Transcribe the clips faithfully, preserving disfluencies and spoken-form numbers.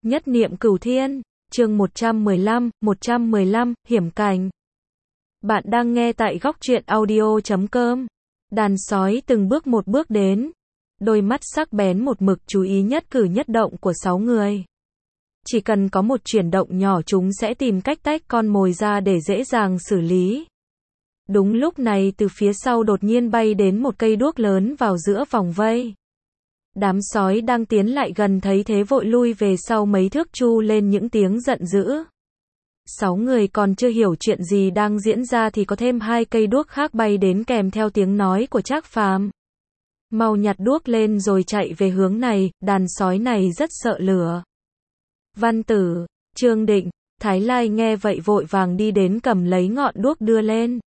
Nhất niệm cửu thiên, chương một trăm mười lăm, một trăm mười lăm, hiểm cảnh. Bạn đang nghe tại góc truyện audio chấm com. Đàn sói từng bước một bước đến. Đôi mắt sắc bén một mực chú ý nhất cử nhất động của sáu người. Chỉ cần có một chuyển động nhỏ chúng sẽ tìm cách tách con mồi ra để dễ dàng xử lý. Đúng lúc này từ phía sau đột nhiên bay đến một cây đuốc lớn vào giữa vòng vây. Đám sói đang tiến lại gần thấy thế vội lui về sau mấy thước chu lên những tiếng giận dữ. Sáu người còn chưa hiểu chuyện gì đang diễn ra thì có thêm hai cây đuốc khác bay đến kèm theo tiếng nói của Trác Phàm. Mau nhặt đuốc lên rồi chạy về hướng này, đàn sói này rất sợ lửa. Văn Tử, Trương Định, Thái Lai nghe vậy vội vàng đi đến cầm lấy ngọn đuốc đưa lên.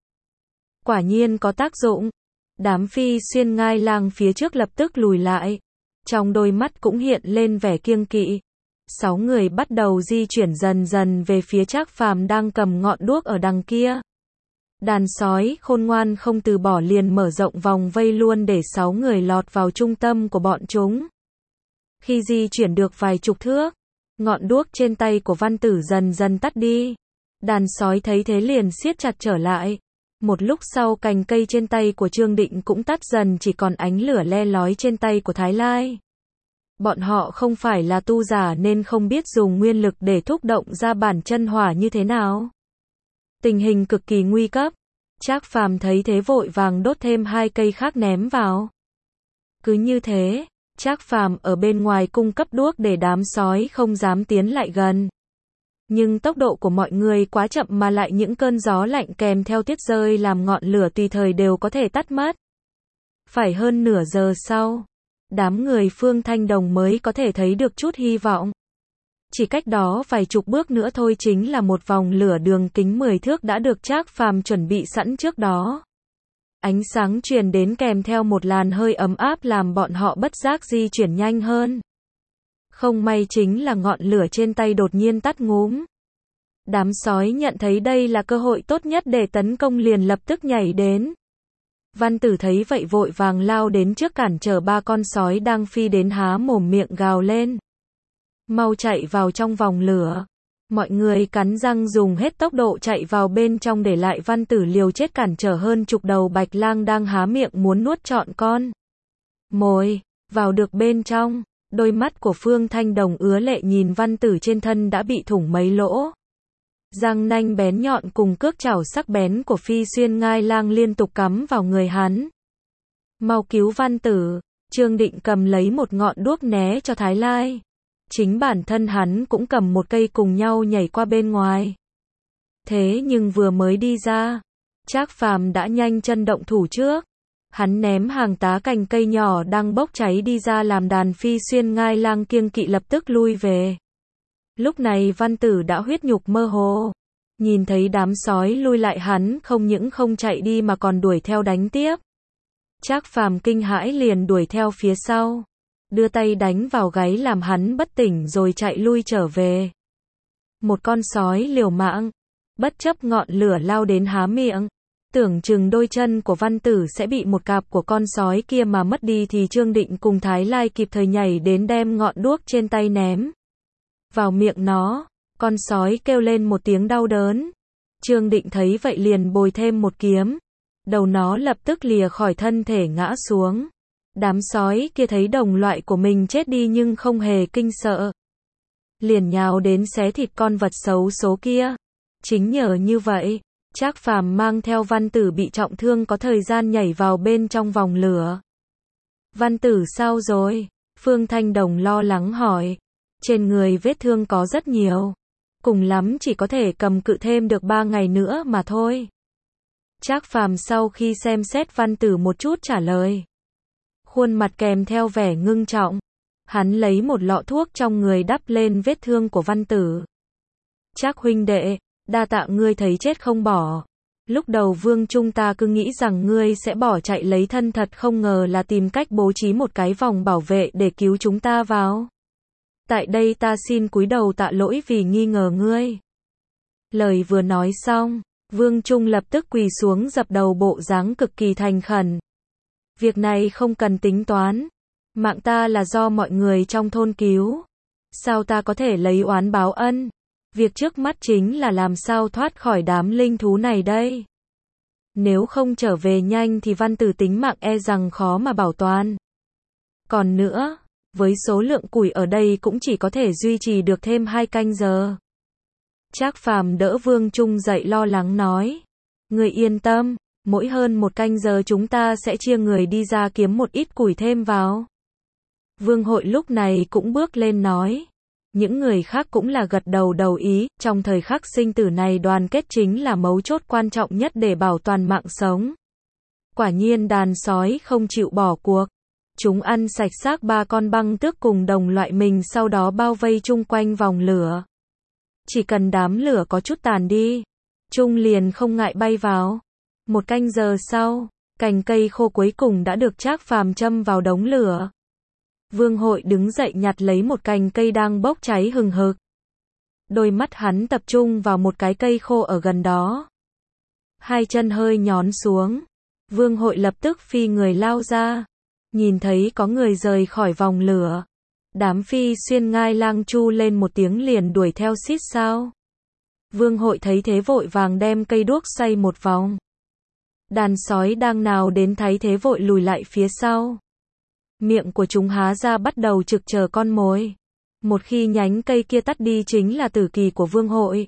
Quả nhiên có tác dụng. Đám phi xuyên ngai lang phía trước lập tức lùi lại. Trong đôi mắt cũng hiện lên vẻ kiêng kỵ. Sáu người bắt đầu di chuyển dần dần về phía Trác Phàm đang cầm ngọn đuốc ở đằng kia. Đàn sói khôn ngoan không từ bỏ liền mở rộng vòng vây luôn để sáu người lọt vào trung tâm của bọn chúng. Khi di chuyển được vài chục thước, ngọn đuốc trên tay của Văn Tử dần dần tắt đi. Đàn sói thấy thế liền siết chặt trở lại. Một lúc sau cành cây trên tay của Trương Định cũng tắt dần chỉ còn ánh lửa le lói trên tay của Thái Lai. Bọn họ không phải là tu giả nên không biết dùng nguyên lực để thúc động ra bản chân hỏa như thế nào. Tình hình cực kỳ nguy cấp. Trác Phàm thấy thế vội vàng đốt thêm hai cây khác ném vào. Cứ như thế, Trác Phàm ở bên ngoài cung cấp đuốc để đám sói không dám tiến lại gần. Nhưng tốc độ của mọi người quá chậm mà lại những cơn gió lạnh kèm theo tuyết rơi làm ngọn lửa tùy thời đều có thể tắt mất. Phải hơn nửa giờ sau, đám người Phương Thanh Đồng mới có thể thấy được chút hy vọng. Chỉ cách đó vài chục bước nữa thôi chính là một vòng lửa đường kính mười thước đã được Trác Phàm chuẩn bị sẵn trước đó. Ánh sáng truyền đến kèm theo một làn hơi ấm áp làm bọn họ bất giác di chuyển nhanh hơn. Không may chính là ngọn lửa trên tay đột nhiên tắt ngúm. Đám sói nhận thấy đây là cơ hội tốt nhất để tấn công liền lập tức nhảy đến. Văn Tử thấy vậy vội vàng lao đến trước cản trở ba con sói đang phi đến há mồm miệng gào lên. Mau chạy vào trong vòng lửa. Mọi người cắn răng dùng hết tốc độ chạy vào bên trong để lại Văn Tử liều chết cản trở hơn chục đầu bạch lang đang há miệng muốn nuốt trọn con mồi. Vào được bên trong, đôi mắt của Phương Thanh Đồng ứa lệ nhìn Văn Tử trên thân đã bị thủng mấy lỗ. Răng nanh bén nhọn cùng cước chảo sắc bén của phi xuyên ngai lang liên tục cắm vào người hắn. Mau cứu Văn Tử, Trương Định cầm lấy một ngọn đuốc né cho Thái Lai. Chính bản thân hắn cũng cầm một cây cùng nhau nhảy qua bên ngoài. Thế nhưng vừa mới đi ra, Trác Phàm đã nhanh chân động thủ trước. Hắn ném hàng tá cành cây nhỏ đang bốc cháy đi ra làm đàn phi xuyên ngai lang kiêng kỵ lập tức lui về. Lúc này Văn Tử đã huyết nhục mơ hồ. Nhìn thấy đám sói lui lại hắn không những không chạy đi mà còn đuổi theo đánh tiếp. Trác Phàm kinh hãi liền đuổi theo phía sau. Đưa tay đánh vào gáy làm hắn bất tỉnh rồi chạy lui trở về. Một con sói liều mạng, bất chấp ngọn lửa lao đến há miệng. Tưởng chừng đôi chân của Văn Tử sẽ bị một cặp của con sói kia mà mất đi thì Trương Định cùng Thái Lai kịp thời nhảy đến đem ngọn đuốc trên tay ném vào miệng nó. Con sói kêu lên một tiếng đau đớn. Trương Định thấy vậy liền bồi thêm một kiếm. Đầu nó lập tức lìa khỏi thân thể ngã xuống. Đám sói kia thấy đồng loại của mình chết đi nhưng không hề kinh sợ. Liền nhào đến xé thịt con vật xấu số kia. Chính nhờ như vậy, Trác Phàm mang theo Văn Tử bị trọng thương có thời gian nhảy vào bên trong vòng lửa. Văn Tử sao rồi? Phương Thanh Đồng lo lắng hỏi. Trên người vết thương có rất nhiều. Cùng lắm chỉ có thể cầm cự thêm được ba ngày nữa mà thôi. Trác Phàm sau khi xem xét Văn Tử một chút trả lời. Khuôn mặt kèm theo vẻ ngưng trọng. Hắn lấy một lọ thuốc trong người đắp lên vết thương của Văn Tử. Trác huynh đệ, đa tạ ngươi thấy chết không bỏ. Lúc đầu Vương Trung ta cứ nghĩ rằng ngươi sẽ bỏ chạy lấy thân thật không ngờ là tìm cách bố trí một cái vòng bảo vệ để cứu chúng ta vào. Tại đây ta xin cúi đầu tạ lỗi vì nghi ngờ ngươi. Lời vừa nói xong, Vương Trung lập tức quỳ xuống dập đầu bộ dáng cực kỳ thành khẩn. Việc này không cần tính toán. Mạng ta là do mọi người trong thôn cứu. Sao ta có thể lấy oán báo ân? Việc trước mắt chính là làm sao thoát khỏi đám linh thú này đây. Nếu không trở về nhanh thì văn tử tính mạng e rằng khó mà bảo toàn. Còn nữa, với số lượng củi ở đây cũng chỉ có thể duy trì được thêm hai canh giờ. Trác Phàm đỡ Vương Trung dậy lo lắng nói. Người yên tâm, mỗi hơn một canh giờ chúng ta sẽ chia người đi ra kiếm một ít củi thêm vào. Vương Hội lúc này cũng bước lên nói. Những người khác cũng là gật đầu đầu ý, trong thời khắc sinh tử này đoàn kết chính là mấu chốt quan trọng nhất để bảo toàn mạng sống. Quả nhiên đàn sói không chịu bỏ cuộc. Chúng ăn sạch xác ba con băng tước cùng đồng loại mình sau đó bao vây chung quanh vòng lửa. Chỉ cần đám lửa có chút tàn đi, chúng liền không ngại bay vào. Một canh giờ sau, cành cây khô cuối cùng đã được Trác Phàm châm vào đống lửa. Vương Hội đứng dậy nhặt lấy một cành cây đang bốc cháy hừng hực. Đôi mắt hắn tập trung vào một cái cây khô ở gần đó. Hai chân hơi nhón xuống. Vương Hội lập tức phi người lao ra. Nhìn thấy có người rời khỏi vòng lửa. Đám phi xuyên ngai lang chu lên một tiếng liền đuổi theo xít sao. Vương Hội thấy thế vội vàng đem cây đuốc xoay một vòng. Đàn sói đang nào đến thấy thế vội lùi lại phía sau. Miệng của chúng há ra bắt đầu trực chờ con mồi. Một khi nhánh cây kia tắt đi chính là tử kỳ của Vương Hội.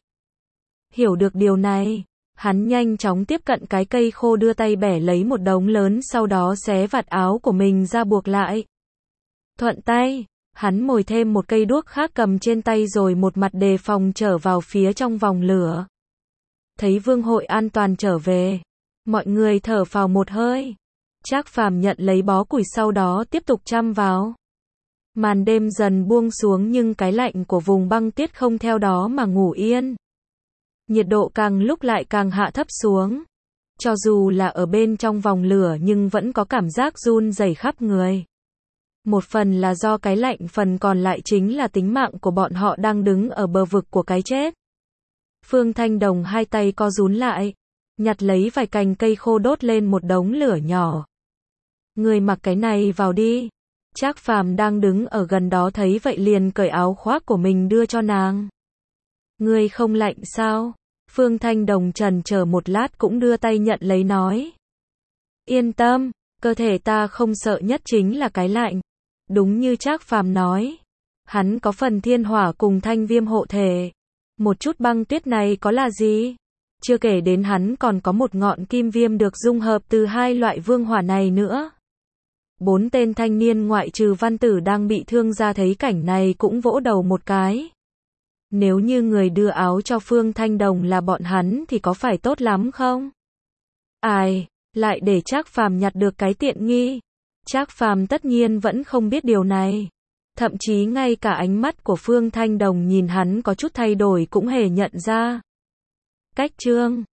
Hiểu được điều này, hắn nhanh chóng tiếp cận cái cây khô đưa tay bẻ lấy một đống lớn sau đó xé vạt áo của mình ra buộc lại. Thuận tay, hắn mồi thêm một cây đuốc khác cầm trên tay rồi một mặt đề phòng trở vào phía trong vòng lửa. Thấy Vương Hội an toàn trở về, mọi người thở phào một hơi. Trác Phàm nhận lấy bó củi sau đó tiếp tục chăm vào. Màn đêm dần buông xuống nhưng cái lạnh của vùng băng tuyết không theo đó mà ngủ yên. Nhiệt độ càng lúc lại càng hạ thấp xuống. Cho dù là ở bên trong vòng lửa nhưng vẫn có cảm giác run rẩy khắp người. Một phần là do cái lạnh, phần còn lại chính là tính mạng của bọn họ đang đứng ở bờ vực của cái chết. Phương Thanh Đồng hai tay co rún lại, nhặt lấy vài cành cây khô đốt lên một đống lửa nhỏ. Người mặc cái này vào đi. Trác Phàm đang đứng ở gần đó thấy vậy liền cởi áo khoác của mình đưa cho nàng. Ngươi không lạnh sao? Phương Thanh Đồng chần chờ một lát cũng đưa tay nhận lấy nói. Yên tâm, cơ thể ta không sợ nhất chính là cái lạnh. Đúng như Trác Phàm nói. Hắn có phần thiên hỏa cùng thanh viêm hộ thể. Một chút băng tuyết này có là gì? Chưa kể đến hắn còn có một ngọn kim viêm được dung hợp từ hai loại vương hỏa này nữa. Bốn tên thanh niên ngoại trừ văn tử đang bị thương ra thấy cảnh này cũng vỗ đầu một cái. Nếu như người đưa áo cho Phương Thanh Đồng là bọn hắn thì có phải tốt lắm không? Ai, lại để Trác Phàm nhặt được cái tiện nghi. Trác Phàm tất nhiên vẫn không biết điều này. Thậm chí ngay cả ánh mắt của Phương Thanh Đồng nhìn hắn có chút thay đổi cũng hề nhận ra. Cách chương